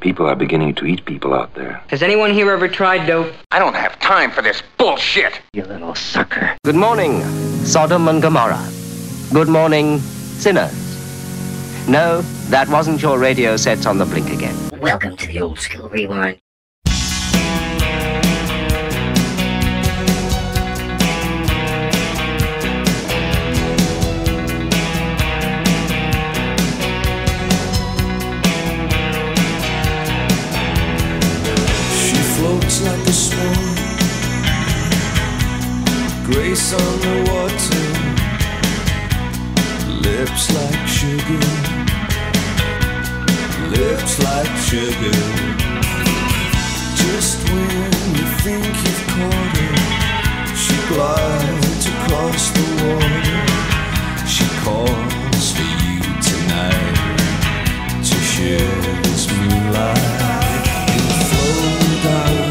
People are beginning to eat people out there. Has anyone here ever tried dope? I don't have time for this bullshit. You little sucker. Good morning, Sodom and Gomorrah. Good morning, sinners. No, that wasn't your radio sets on the blink again. Welcome to the Old School Rewind. Like a swan, grace on the water, lips like sugar, lips like sugar. Just when you think you've caught her, she glides across the water. She calls for you tonight to share this moonlight. You flow down.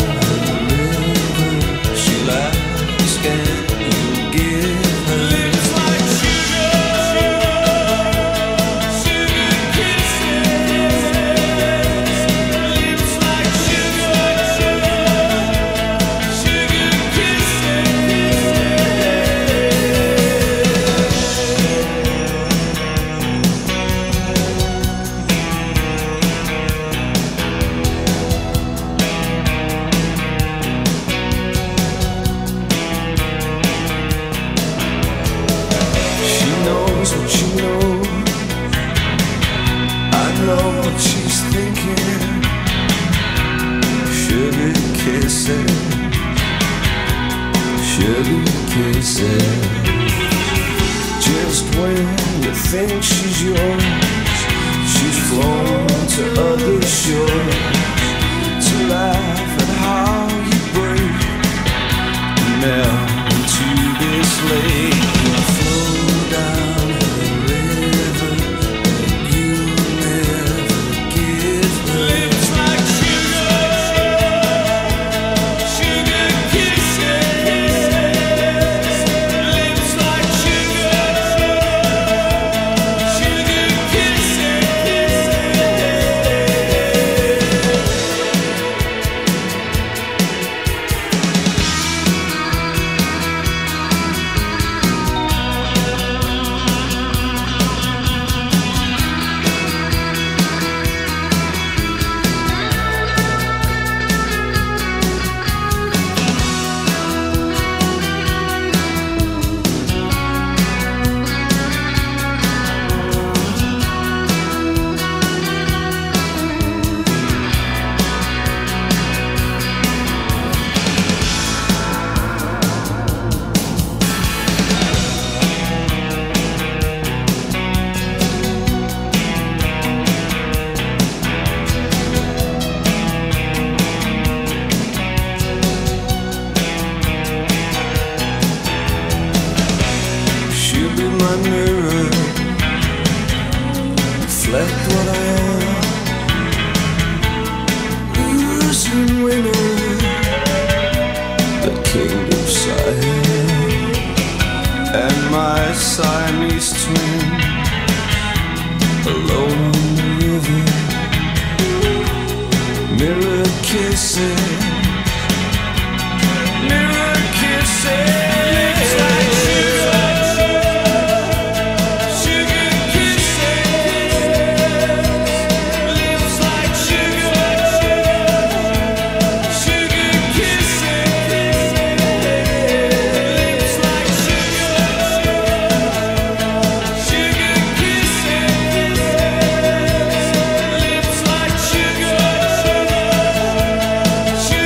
Just when you think she's yours, she's flown to other shores to laugh at how you break and melt into this lake. You flow down the river that you'll never give her. Lips like sugar, sugar kisses. Sugar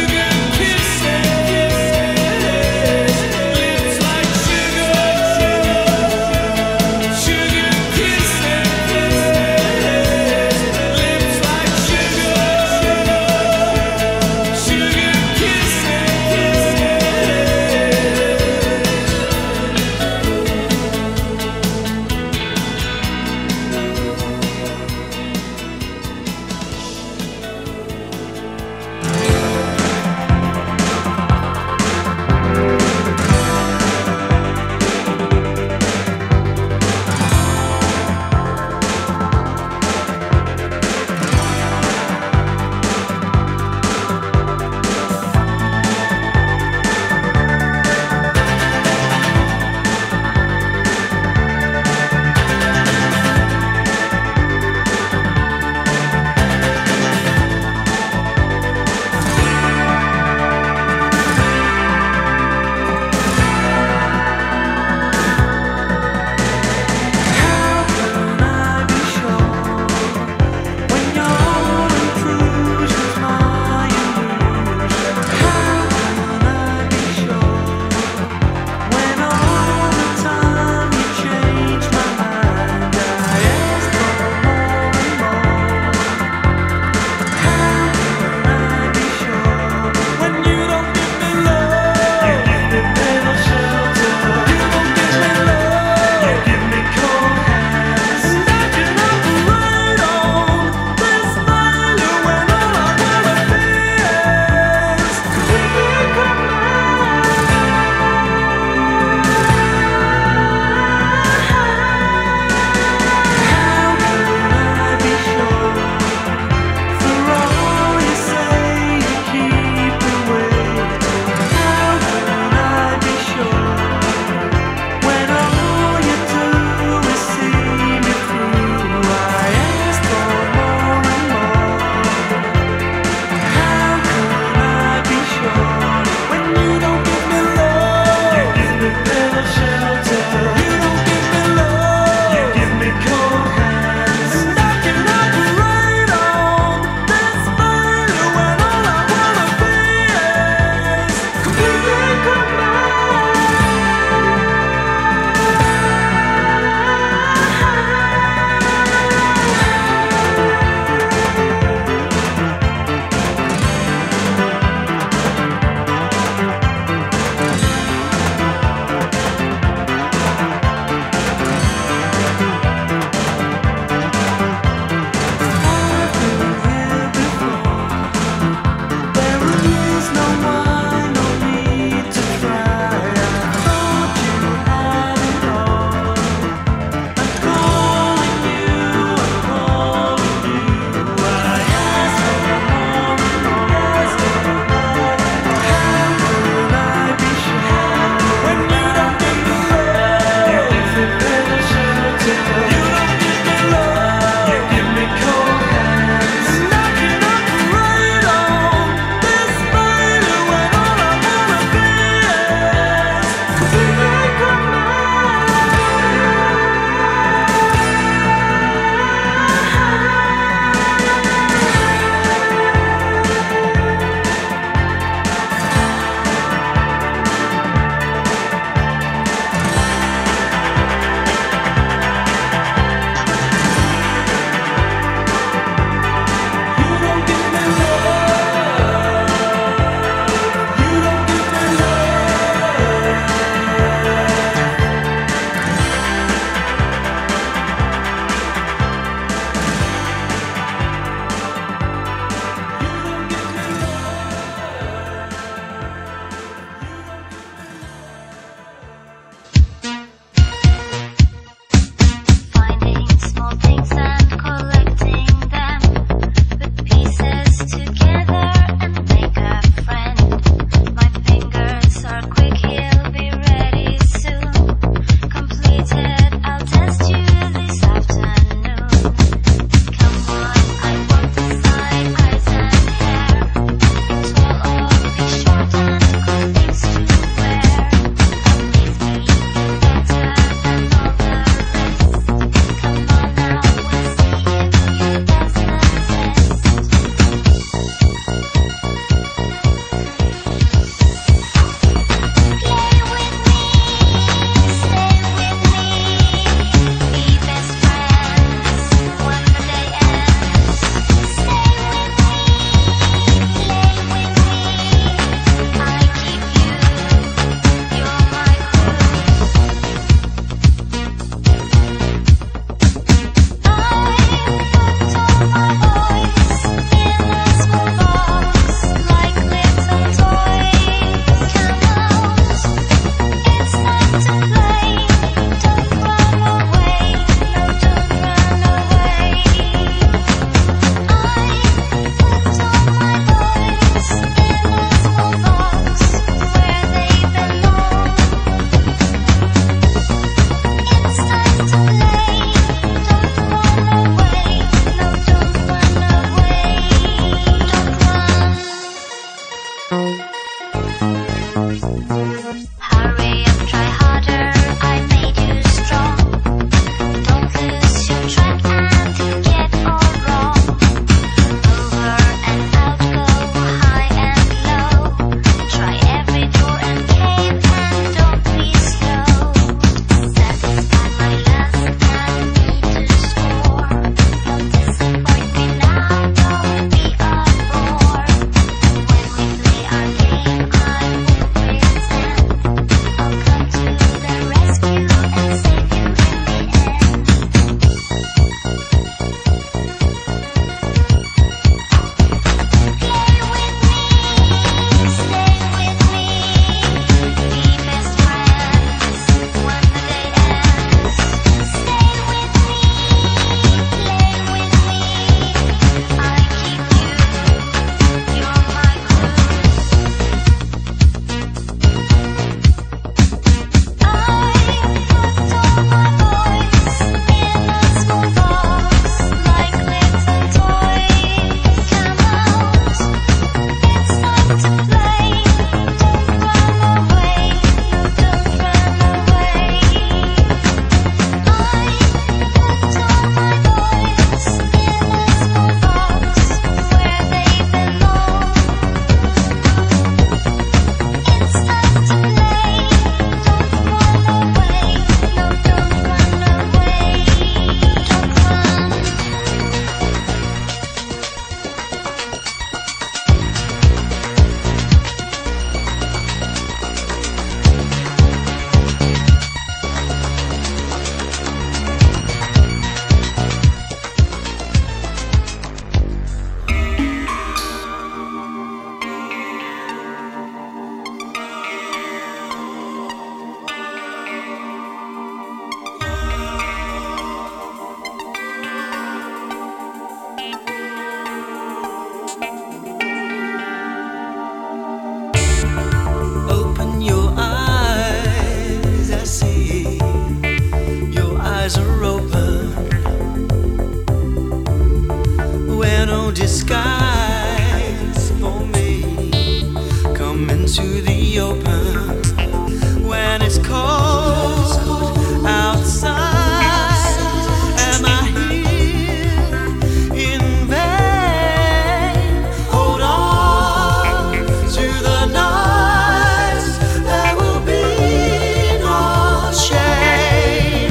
skies for me. Come into the open when it's cold outside. Am I here in vain? Hold on to the nights. There will be no shame.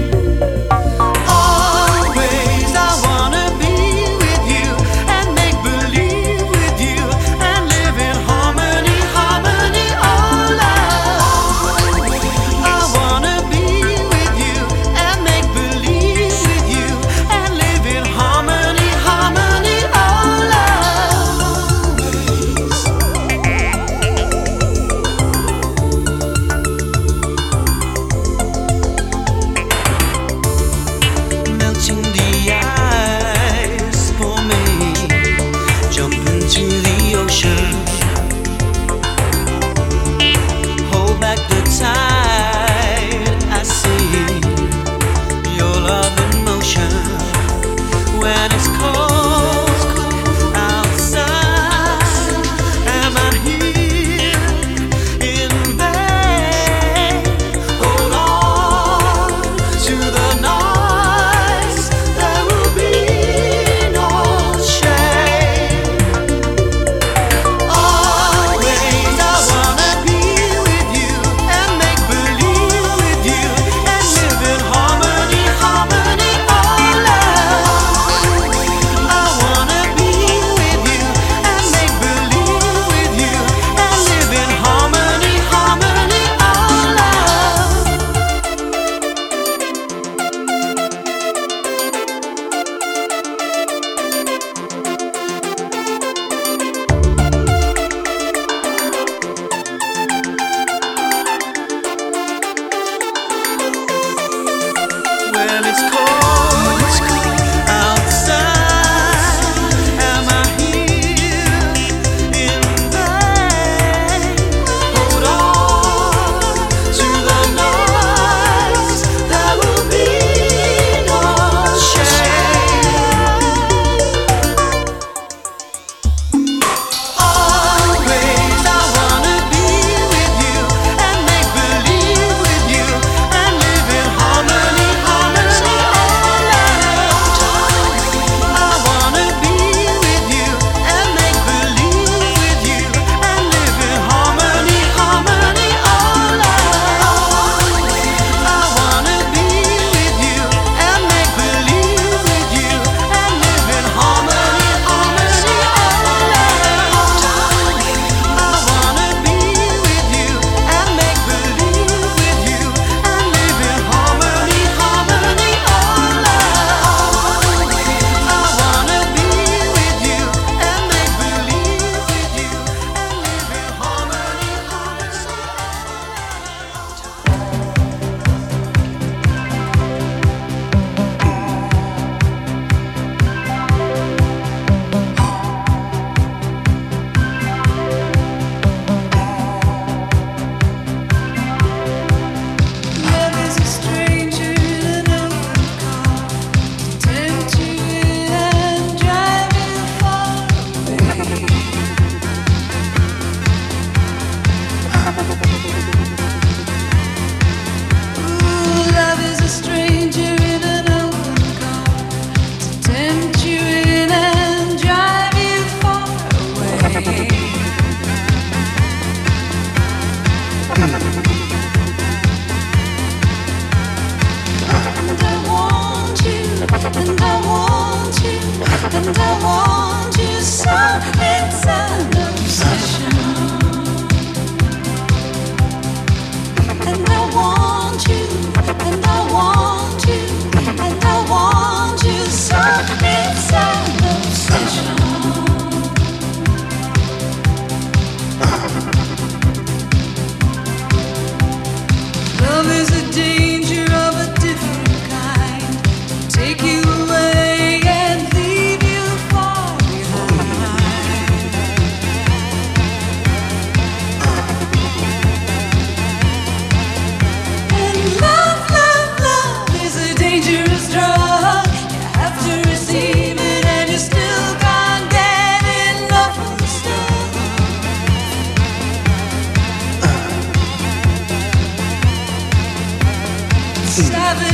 Always I wanna be with you and make believe with you and live in harmony, harmony.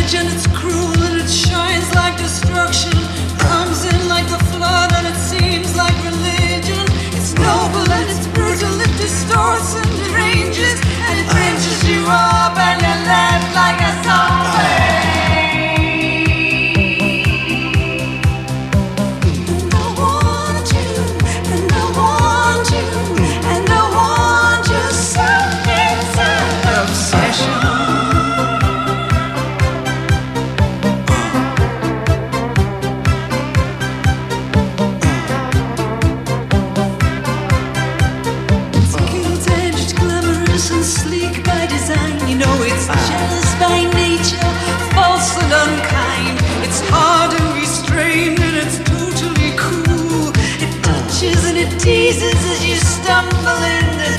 and it's cruel and it shines like destruction. Comes in like the flood and it seems like religion. It's noble and it's brutal, it distorts and deranges, and it pinches you up and you're left like a zombie. Jealous by nature, false and unkind. It's hard and restrained and it's totally cool. It touches and it teases as you stumble in the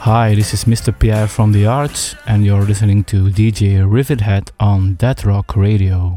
Hi, this is Mr. Pierre from The Arts, and you're listening to DJ Rivethead on Dead Rock Radio.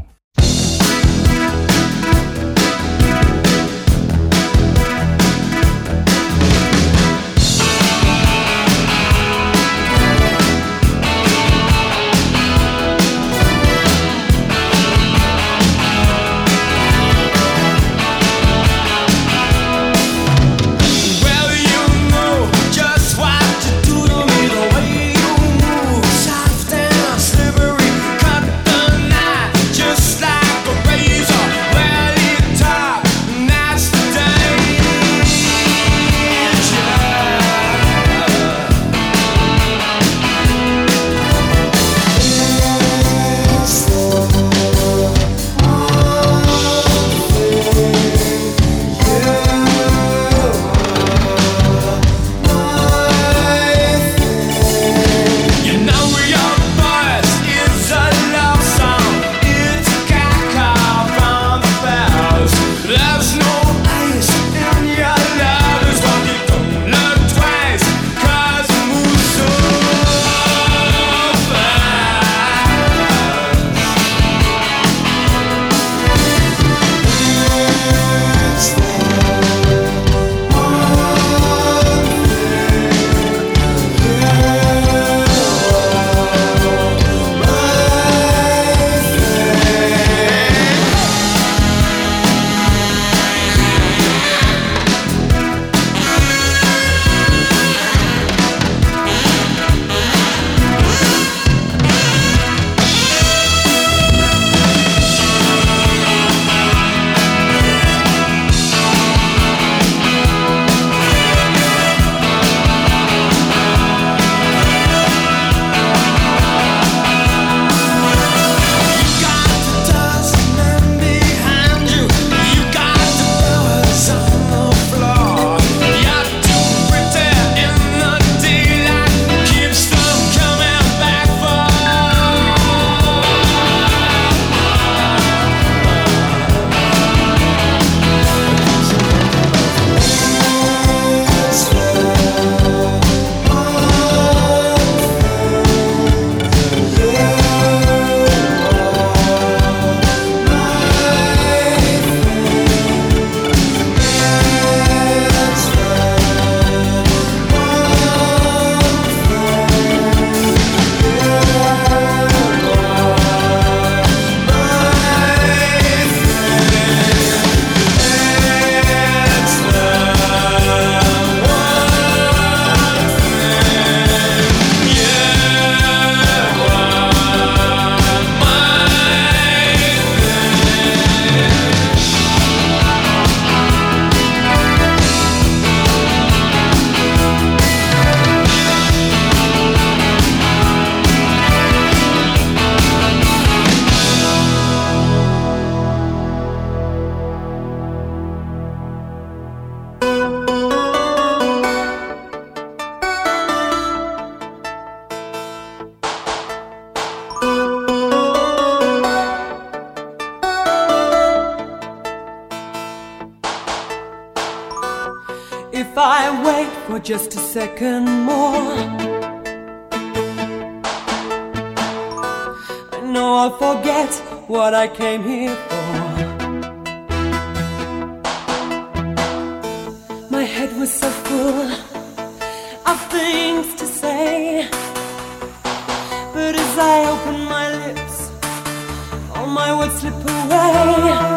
If I wait for just a second more, I know I'll forget what I came here for. My head was so full of things to say, but as I open my lips, all my words slip away.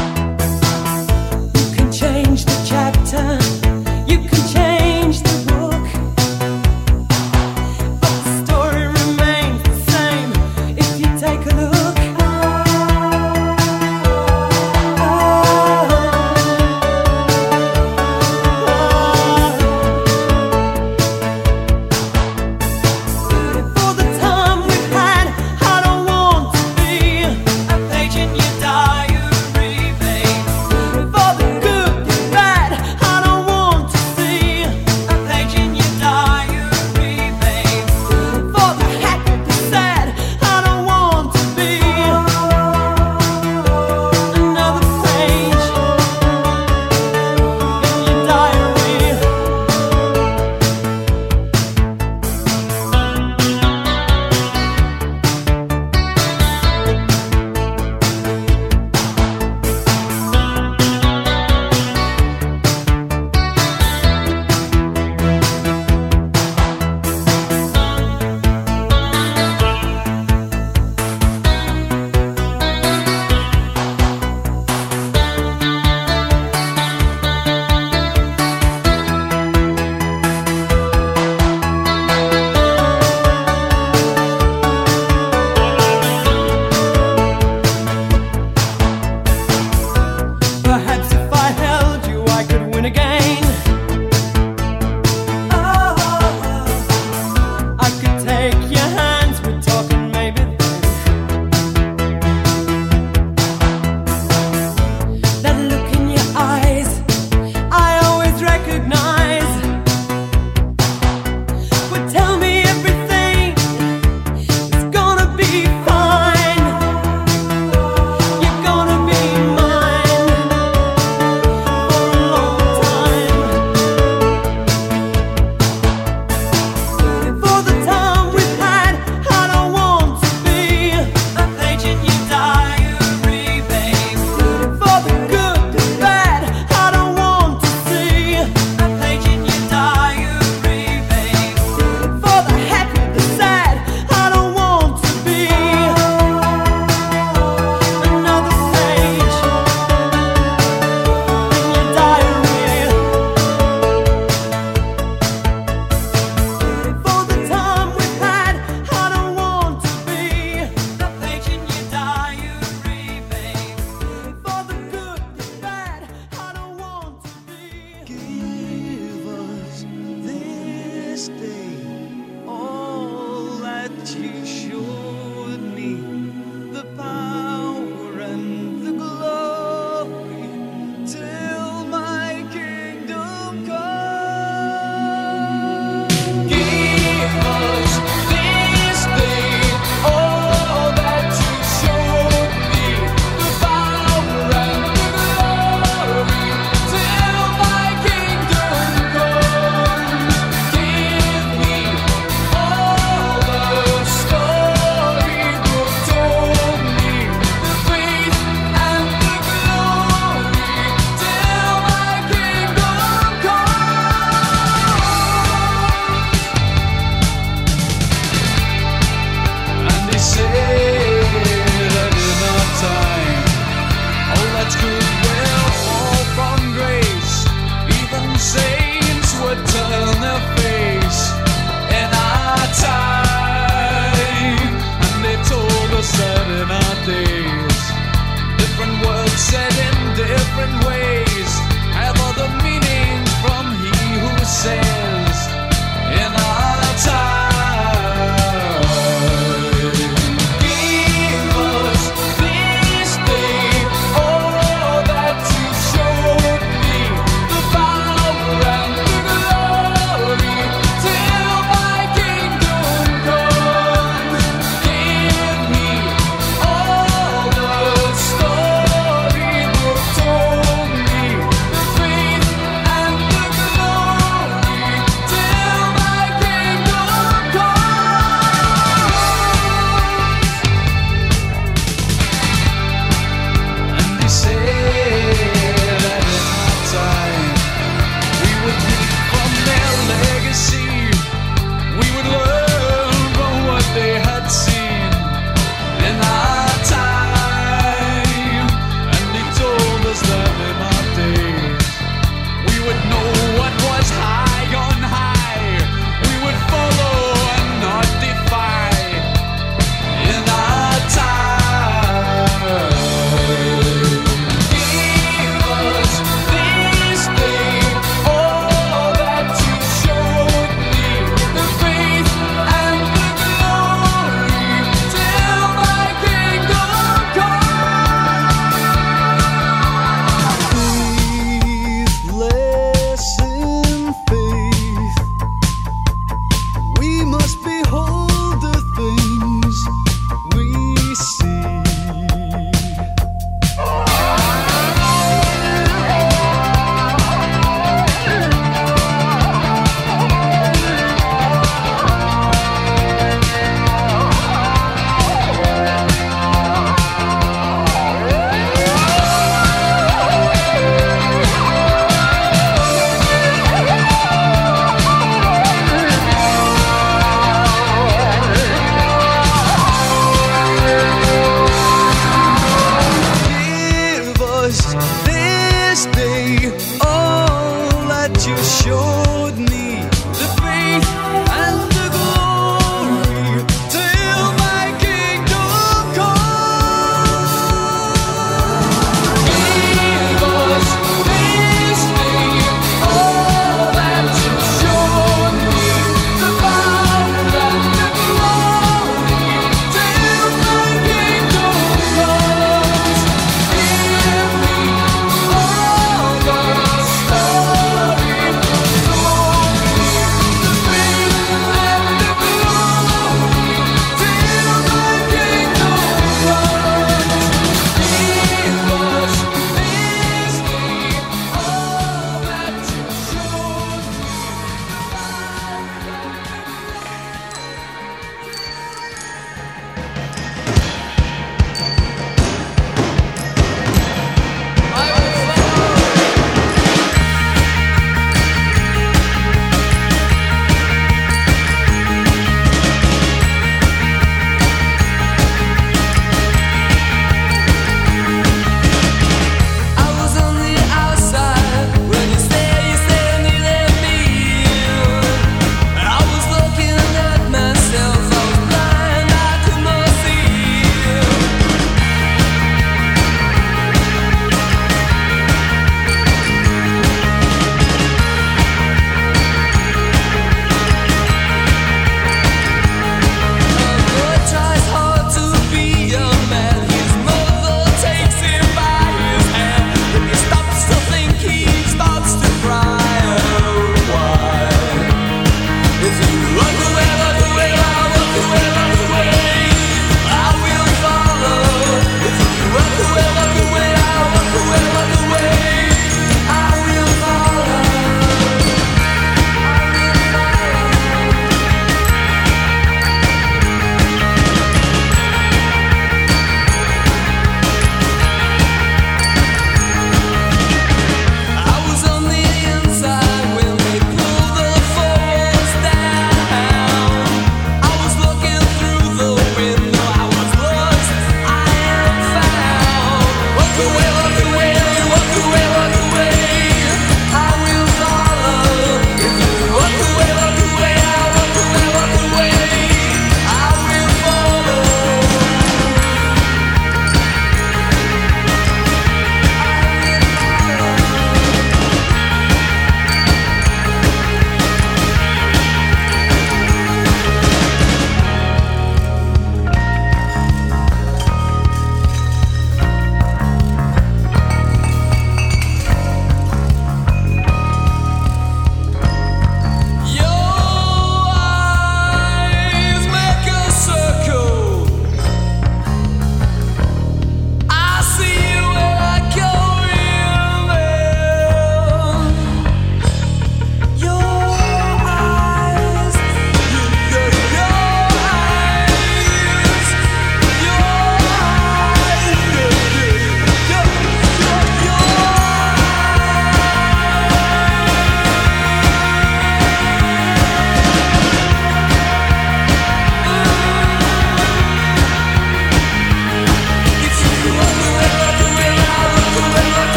Change the chapter, you can change the world.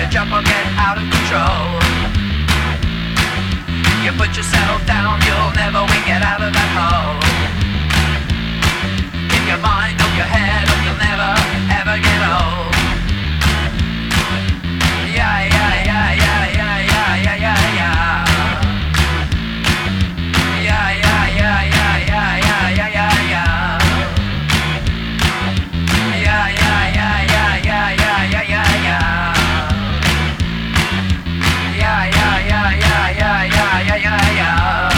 jump or get out of control. You put yourself down, you'll never win, get out of that hole. Keep your mind off your head, or you'll never, ever get old. Yeah, yeah, yeah, yeah, yeah, yeah, yeah, yeah, yeah. Yeah, yeah, yeah, yeah, yeah, yeah, yeah, yeah, yeah. Yeah, yeah, yeah, yeah, yeah, yeah, yeah, yeah, yeah. Yeah, yeah, yeah, yeah, yeah, yeah, yeah, yeah, yeah.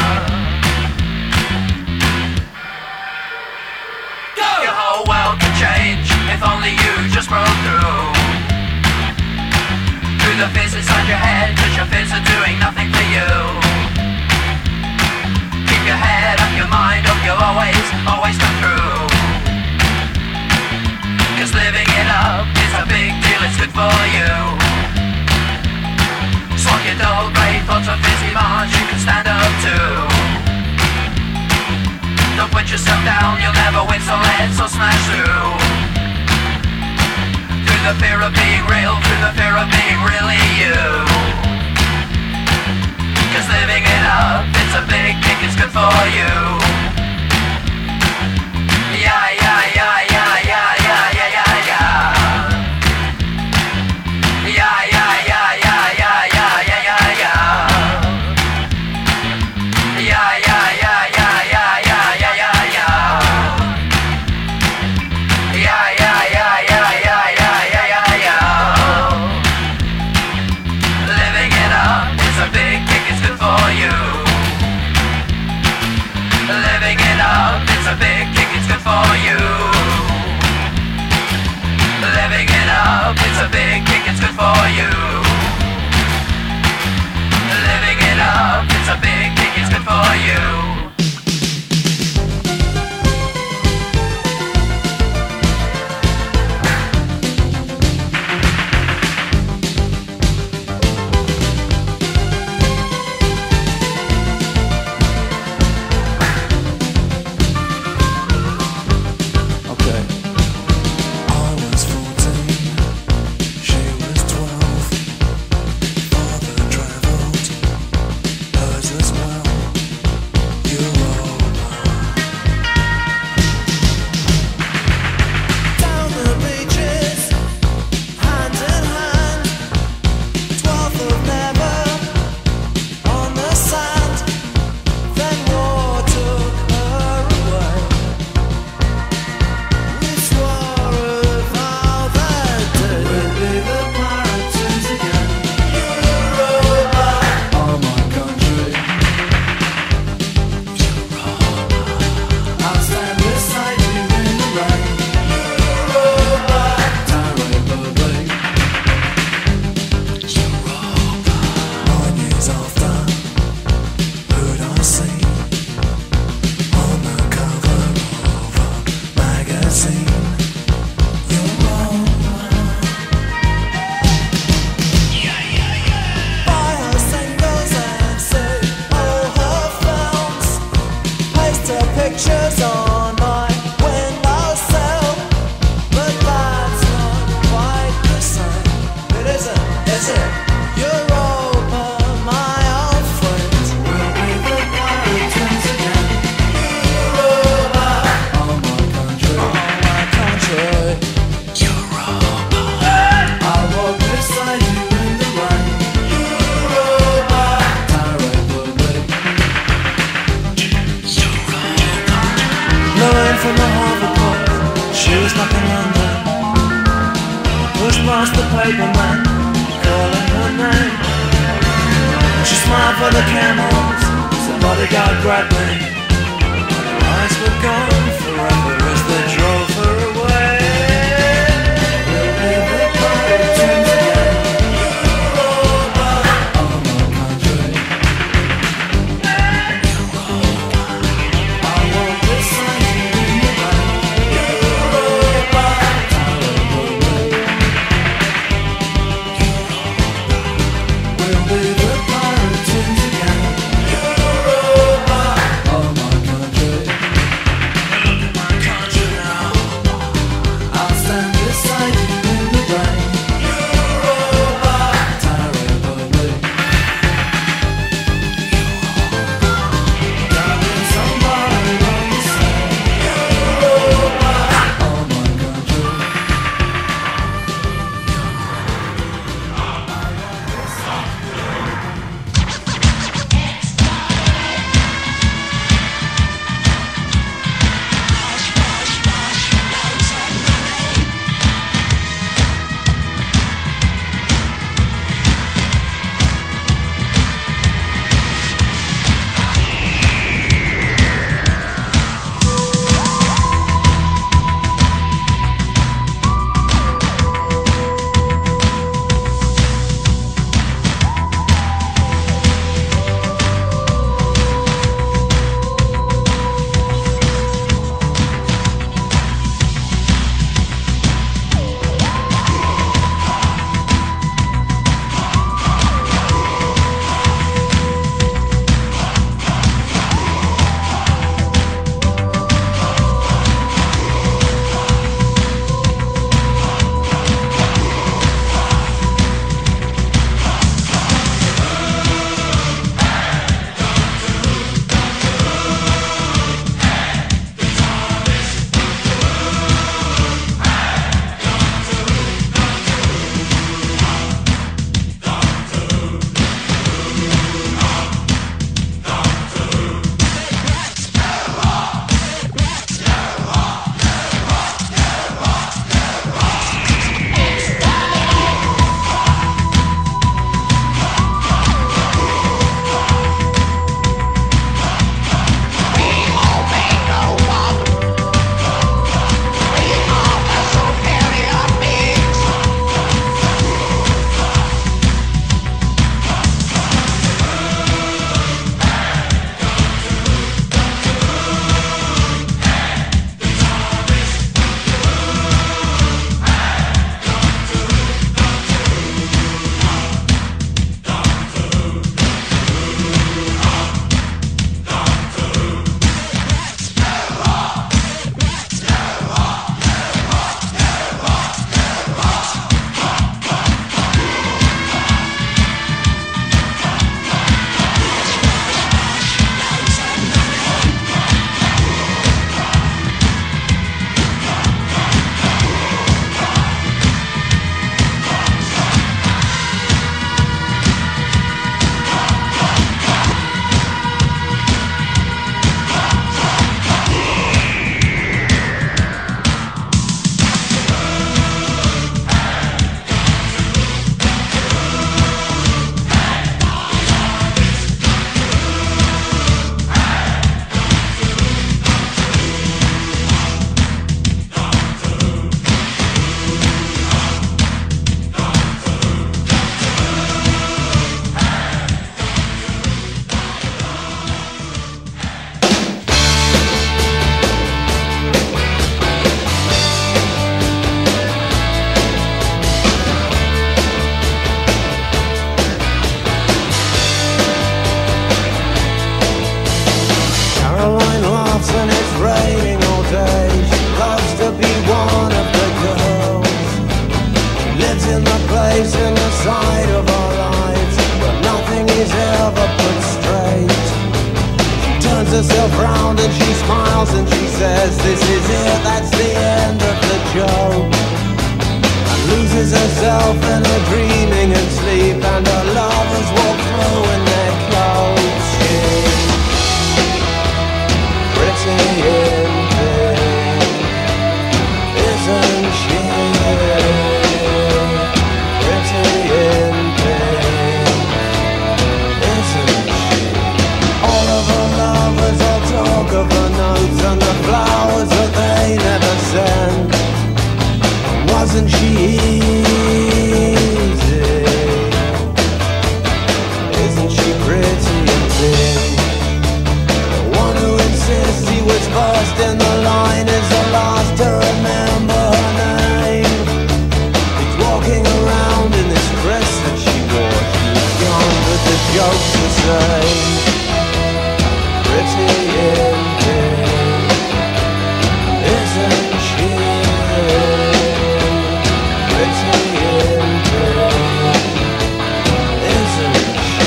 Go! Your whole world can change if only you just broke through. Through the fears inside your head, 'cause your fears are doing nothing for you. Keep your head up, your mind up, you'll always, always come through. 'Cause living it up is a big deal, it's good for you. Swap your dull grey thoughts of busy march you can stand up to. Don't put yourself down, you'll never win, so let's all smash through. Through the fear of being real, through the fear of being really you. 'Cause living it up, it's a big kick, it's good for you. Yeah, yeah, yeah, yeah, yeah, yeah, yeah, yeah, yeah. Yeah, yeah, yeah, yeah, yeah, yeah, yeah, yeah, yeah. Yeah, yeah, yeah, yeah, yeah, yeah, yeah, yeah, yeah. Yeah, yeah, yeah, yeah, yeah, yeah, yeah, yeah, yeah. Living it up is a big kick, it's good for you. Living it up, it's a big kick, it's good for you. Living it up, it's a big kick, it's good for you. Living it up, it's a big kick, it's good for you. We'll be the pirates again. Europa, raining all day. She loves to be one of the girls. Lives in the place in the side of our lives where nothing is ever put straight. She turns herself round and she smiles and she says, this is it, that's the end of the joke. And loses herself in her dreaming and sleep, and her lovers walk through in their clothes. She's pretty in pink, isn't she? Of the notes and the flowers that they never send. Wasn't she easy? Isn't she pretty and thin? The one who insists he was first in the line is the last to remember her name. He's walking around in this dress that she wore. She's young but the joke's the same. Pretty in pink, isn't she? Pretty in pink, isn't she?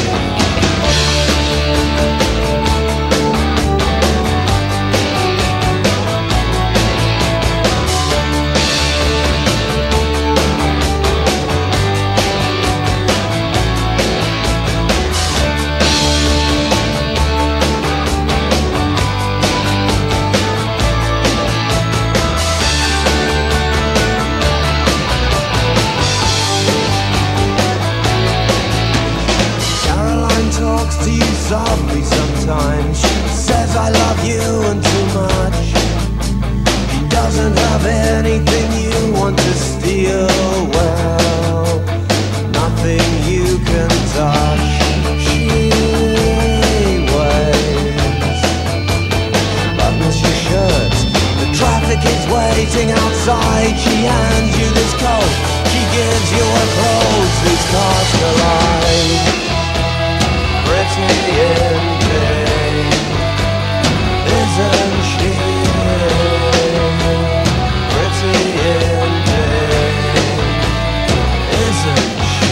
Softly sometimes she says I love you and too much. She doesn't have anything you want to steal. Well, nothing you can touch. She waves, buttons your shirt. The traffic is waiting outside. She hands you this coat. She gives you her clothes. These cars collide. Pretty in pink, isn't she? Pretty in pink, isn't she?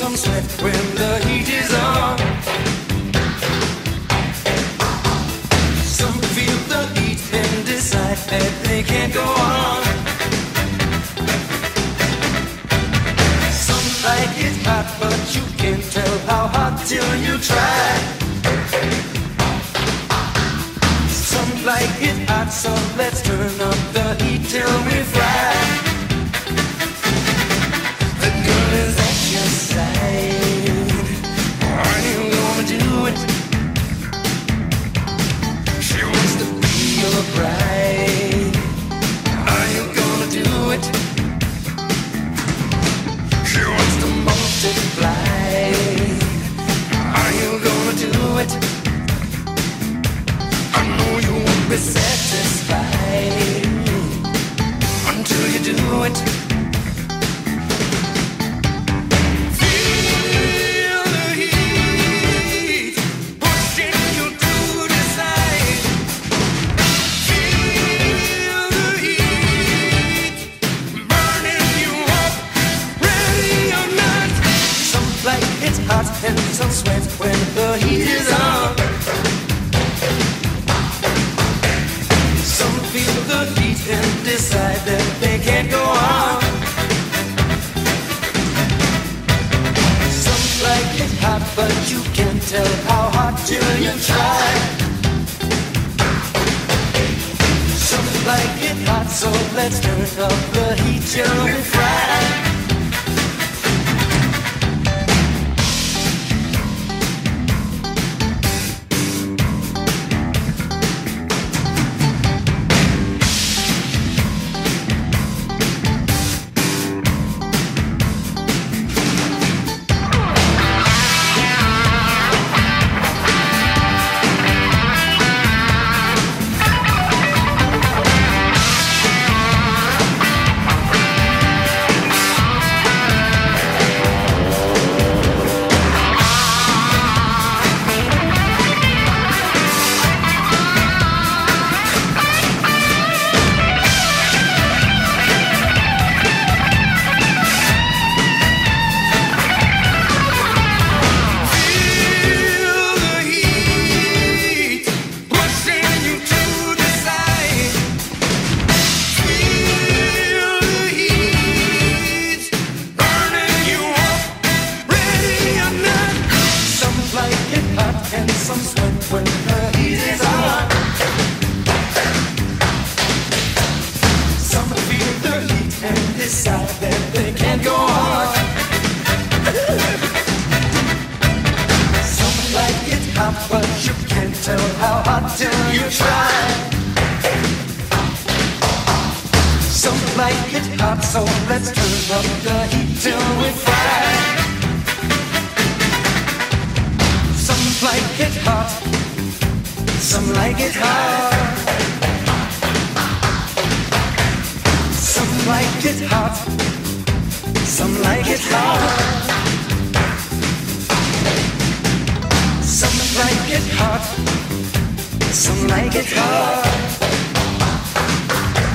some sweat when the heat is on. Some feel the heat and decide that they can't go on. Some like it hot, but you can't tell how hot till you try. Some like it hot, so let's turn up the heat till we fry. The girl is at your side. Are you gonna do it? She wants to be your bride. Are you gonna do it? She wants to multiply. Are you gonna do it? I know you won't be satisfied until you do it. Feel the heat pushing you to decide. Feel the heat burning you up, ready or not. Some like it hot and some sweat when the heat is on. Some feel the heat and decide that they can't go on. Some like it hot, but you can't tell how hot till you try. Some like it hot, so let's turn up the heat till we fry. So let's turn up the heat till we fry. Some like it hot, some like it hot. Some like it hot, some like it hot. Some like it hot, some like it hot.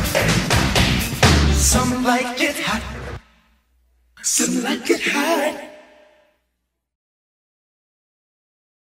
Some like it hot, some like it hot.